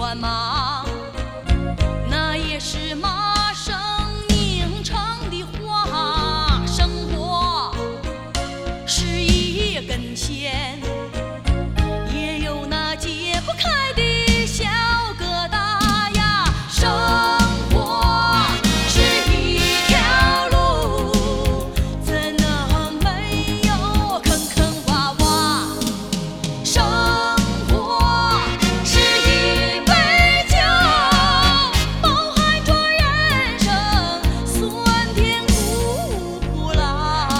乱麻，那也是麻绳拧成的花。生活是一根线，也有那解不开的小疙瘩呀。生活是一条路，怎能没有坑坑洼洼？生活是一杯酒，包含着人生酸甜苦辣。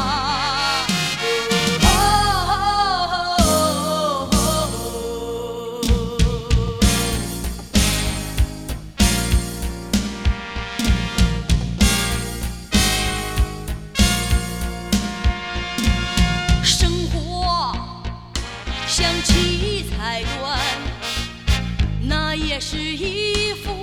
生活像七彩缎，那也是一幅